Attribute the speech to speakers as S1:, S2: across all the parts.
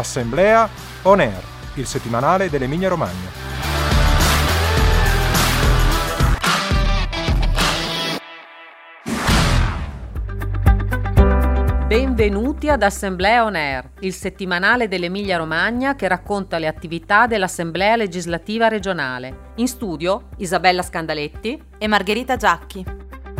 S1: Assemblea On Air, il settimanale dell'Emilia-Romagna.
S2: Benvenuti ad Assemblea On Air, il settimanale dell'Emilia-Romagna che racconta le attività dell'Assemblea legislativa regionale. In studio Isabella Scandaletti
S3: e Margherita Giacchi.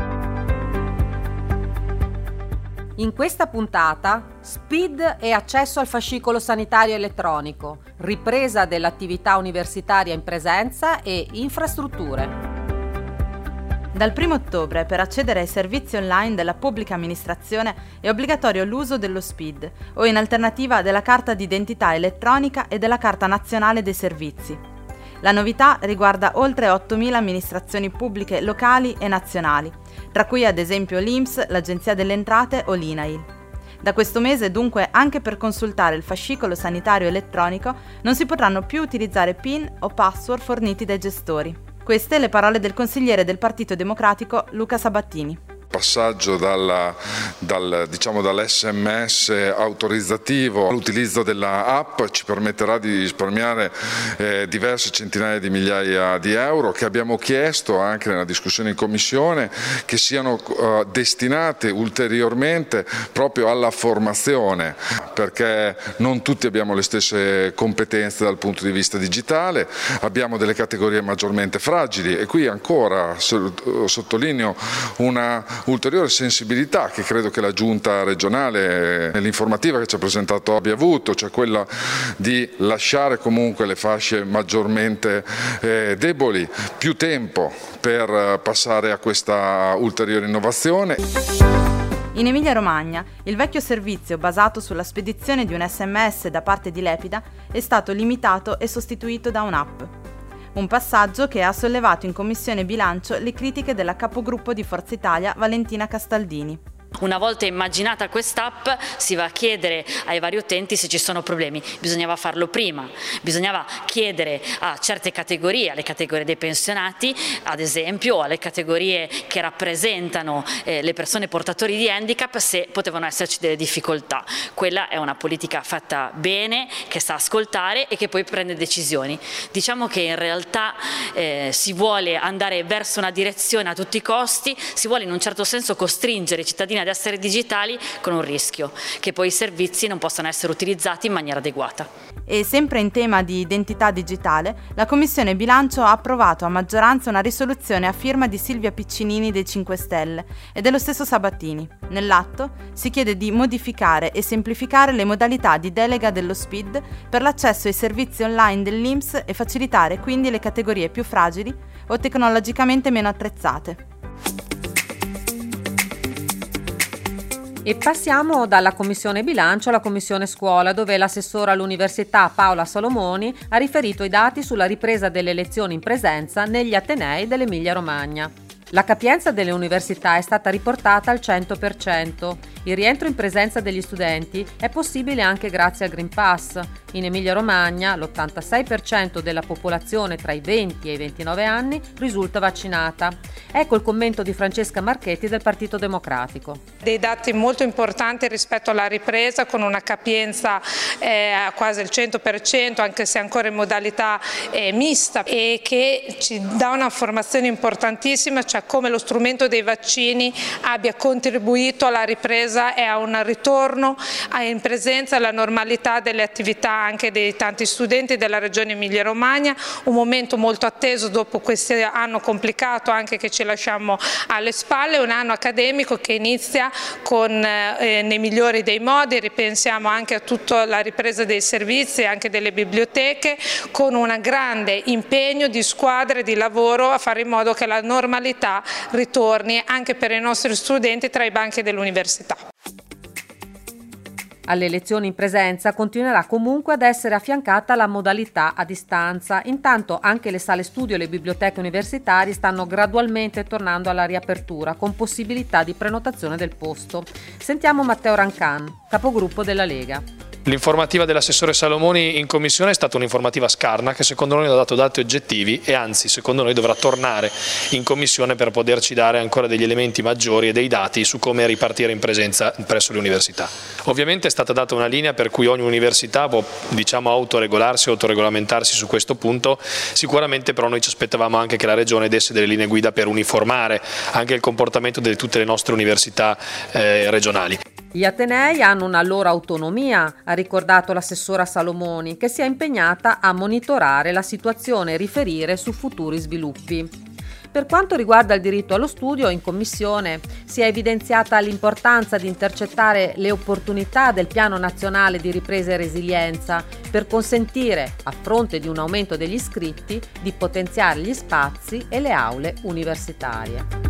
S2: In questa puntata, SPID e accesso al fascicolo sanitario elettronico, ripresa dell'attività universitaria in presenza e infrastrutture.
S3: Dal 1 ottobre, per accedere ai servizi online della pubblica amministrazione è obbligatorio l'uso dello SPID o in alternativa della carta d'identità elettronica e della carta nazionale dei servizi. La novità riguarda oltre 8.000 amministrazioni pubbliche locali e nazionali, tra cui ad esempio l'INPS, l'Agenzia delle Entrate o l'INAIL. Da questo mese, dunque, anche per consultare il fascicolo sanitario elettronico non si potranno più utilizzare PIN o password forniti dai gestori. Queste le parole del consigliere del Partito Democratico Luca Sabattini.
S4: Passaggio dall'SMS autorizzativo all'utilizzo della app ci permetterà di risparmiare diverse centinaia di migliaia di euro che abbiamo chiesto anche nella discussione in commissione che siano destinate ulteriormente proprio alla formazione, perché non tutti abbiamo le stesse competenze dal punto di vista digitale, abbiamo delle categorie maggiormente fragili e qui ancora sottolineo una ulteriore sensibilità che credo che la Giunta regionale nell'informativa che ci ha presentato abbia avuto, cioè quella di lasciare comunque le fasce maggiormente deboli più tempo per passare a questa ulteriore innovazione.
S3: In Emilia-Romagna, il vecchio servizio basato sulla spedizione di un SMS da parte di Lepida è stato limitato e sostituito da un'app. Un passaggio che ha sollevato in Commissione Bilancio le critiche della capogruppo di Forza Italia Valentina Castaldini.
S5: Una volta immaginata quest'app si va a chiedere ai vari utenti se ci sono problemi, bisognava farlo prima, bisognava chiedere a certe categorie, alle categorie dei pensionati ad esempio, o alle categorie che rappresentano le persone portatori di handicap se potevano esserci delle difficoltà. Quella è una politica fatta bene, che sa ascoltare e che poi prende decisioni. Diciamo che in realtà si vuole andare verso una direzione a tutti i costi, si vuole in un certo senso costringere i cittadini ad essere digitali con un rischio, che poi i servizi non possano essere utilizzati in maniera adeguata.
S3: E sempre in tema di identità digitale, la Commissione Bilancio ha approvato a maggioranza una risoluzione a firma di Silvia Piccinini dei 5 Stelle e dello stesso Sabattini. Nell'atto si chiede di modificare e semplificare le modalità di delega dello SPID per l'accesso ai servizi online dell'INPS e facilitare quindi le categorie più fragili o tecnologicamente meno attrezzate.
S2: E passiamo dalla Commissione Bilancio alla Commissione Scuola, dove l'assessora all'Università Paola Salomoni ha riferito i dati sulla ripresa delle lezioni in presenza negli atenei dell'Emilia-Romagna. La capienza delle università è stata riportata al 100%. Il rientro in presenza degli studenti è possibile anche grazie al Green Pass. In Emilia-Romagna l'86% della popolazione tra i 20 e i 29 anni risulta vaccinata. Ecco il commento di Francesca Marchetti del Partito Democratico.
S6: Dei dati molto importanti rispetto alla ripresa, con una capienza a quasi il 100%, anche se ancora in modalità mista, e che ci dà una formazione importantissima, cioè come lo strumento dei vaccini abbia contribuito alla ripresa e a un ritorno in presenza alla normalità delle attività anche dei tanti studenti della regione Emilia-Romagna, un momento molto atteso dopo questo anno complicato anche che ci lasciamo alle spalle, un anno accademico che inizia con nei migliori dei modi, ripensiamo anche a tutta la ripresa dei servizi e anche delle biblioteche, con un grande impegno di squadre di lavoro a fare in modo che la normalità ritorni anche per i nostri studenti tra i banchi dell'università.
S2: Alle lezioni in presenza continuerà comunque ad essere affiancata la modalità a distanza. Intanto anche le sale studio e le biblioteche universitarie stanno gradualmente tornando alla riapertura con possibilità di prenotazione del posto. Sentiamo Matteo Rancan, capogruppo della Lega.
S7: L'informativa dell'assessore Salomoni in commissione è stata un'informativa scarna che secondo noi ha dato dati oggettivi e anzi secondo noi dovrà tornare in commissione per poterci dare ancora degli elementi maggiori e dei dati su come ripartire in presenza presso le università. Ovviamente è stata data una linea per cui ogni università può autoregolarsi, autoregolamentarsi su questo punto, sicuramente però noi ci aspettavamo anche che la Regione desse delle linee guida per uniformare anche il comportamento di tutte le nostre università regionali.
S2: Gli atenei hanno una loro autonomia, ha ricordato l'assessora Salomoni, che si è impegnata a monitorare la situazione e riferire su futuri sviluppi. Per quanto riguarda il diritto allo studio, in commissione si è evidenziata l'importanza di intercettare le opportunità del Piano Nazionale di Ripresa e Resilienza per consentire, a fronte di un aumento degli iscritti, di potenziare gli spazi e le aule universitarie.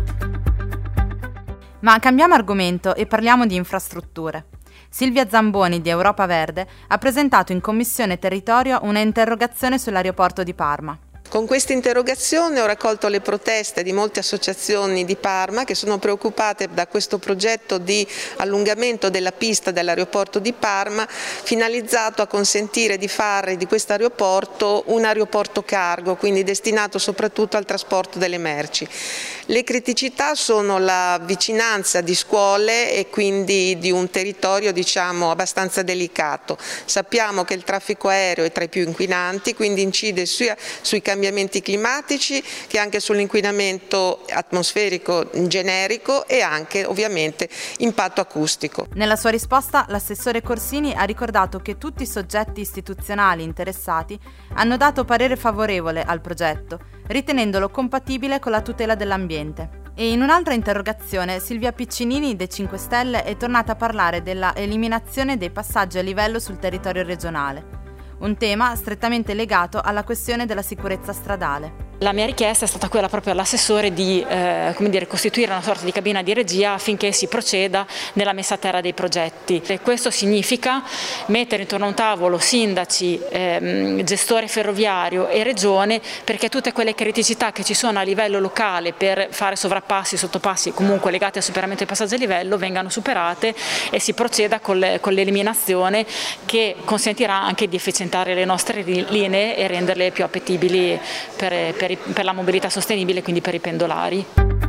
S3: Ma cambiamo argomento e parliamo di infrastrutture. Silvia Zamboni di Europa Verde ha presentato in Commissione Territorio una interrogazione sull'aeroporto di Parma.
S8: Con questa interrogazione ho raccolto le proteste di molte associazioni di Parma che sono preoccupate da questo progetto di allungamento della pista dell'aeroporto di Parma finalizzato a consentire di fare di questo aeroporto un aeroporto cargo, quindi destinato soprattutto al trasporto delle merci. Le criticità sono la vicinanza di scuole e quindi di un territorio abbastanza delicato. Sappiamo che il traffico aereo è tra i più inquinanti, quindi incide sia sui cambiamenti climatici che anche sull'inquinamento atmosferico generico e anche ovviamente impatto acustico.
S3: Nella sua risposta l'assessore Corsini ha ricordato che tutti i soggetti istituzionali interessati hanno dato parere favorevole al progetto, ritenendolo compatibile con la tutela dell'ambiente. E in un'altra interrogazione Silvia Piccinini dei 5 Stelle è tornata a parlare della eliminazione dei passaggi a livello sul territorio regionale. Un tema strettamente legato alla questione della sicurezza stradale.
S5: La mia richiesta è stata quella proprio all'assessore di costituire una sorta di cabina di regia affinché si proceda nella messa a terra dei progetti. E questo significa mettere intorno a un tavolo sindaci, gestore ferroviario e regione perché tutte quelle criticità che ci sono a livello locale per fare sovrappassi, sottopassi comunque legati al superamento dei passaggi a livello vengano superate e si proceda con l'eliminazione che consentirà anche di efficientare le nostre linee e renderle più appetibili per la mobilità sostenibile, quindi per i pendolari.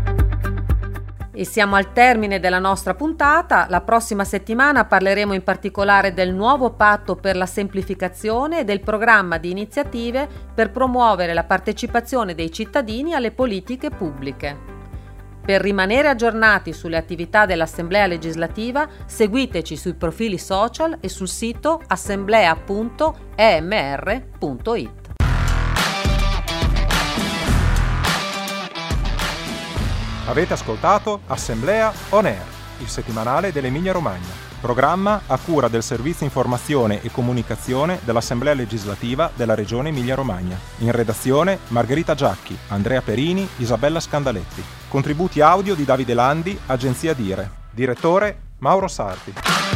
S2: E siamo al termine della nostra puntata. La prossima settimana parleremo in particolare del nuovo patto per la semplificazione e del programma di iniziative per promuovere la partecipazione dei cittadini alle politiche pubbliche. Per rimanere aggiornati sulle attività dell'Assemblea legislativa, seguiteci sui profili social e sul sito assemblea.emr.it.
S1: Avete ascoltato Assemblea On Air, il settimanale dell'Emilia Romagna, programma a cura del Servizio Informazione e Comunicazione dell'Assemblea Legislativa della Regione Emilia Romagna. In redazione Margherita Giacchi, Andrea Perini, Isabella Scandaletti. Contributi audio di Davide Landi, Agenzia Dire. Direttore Mauro Sarti.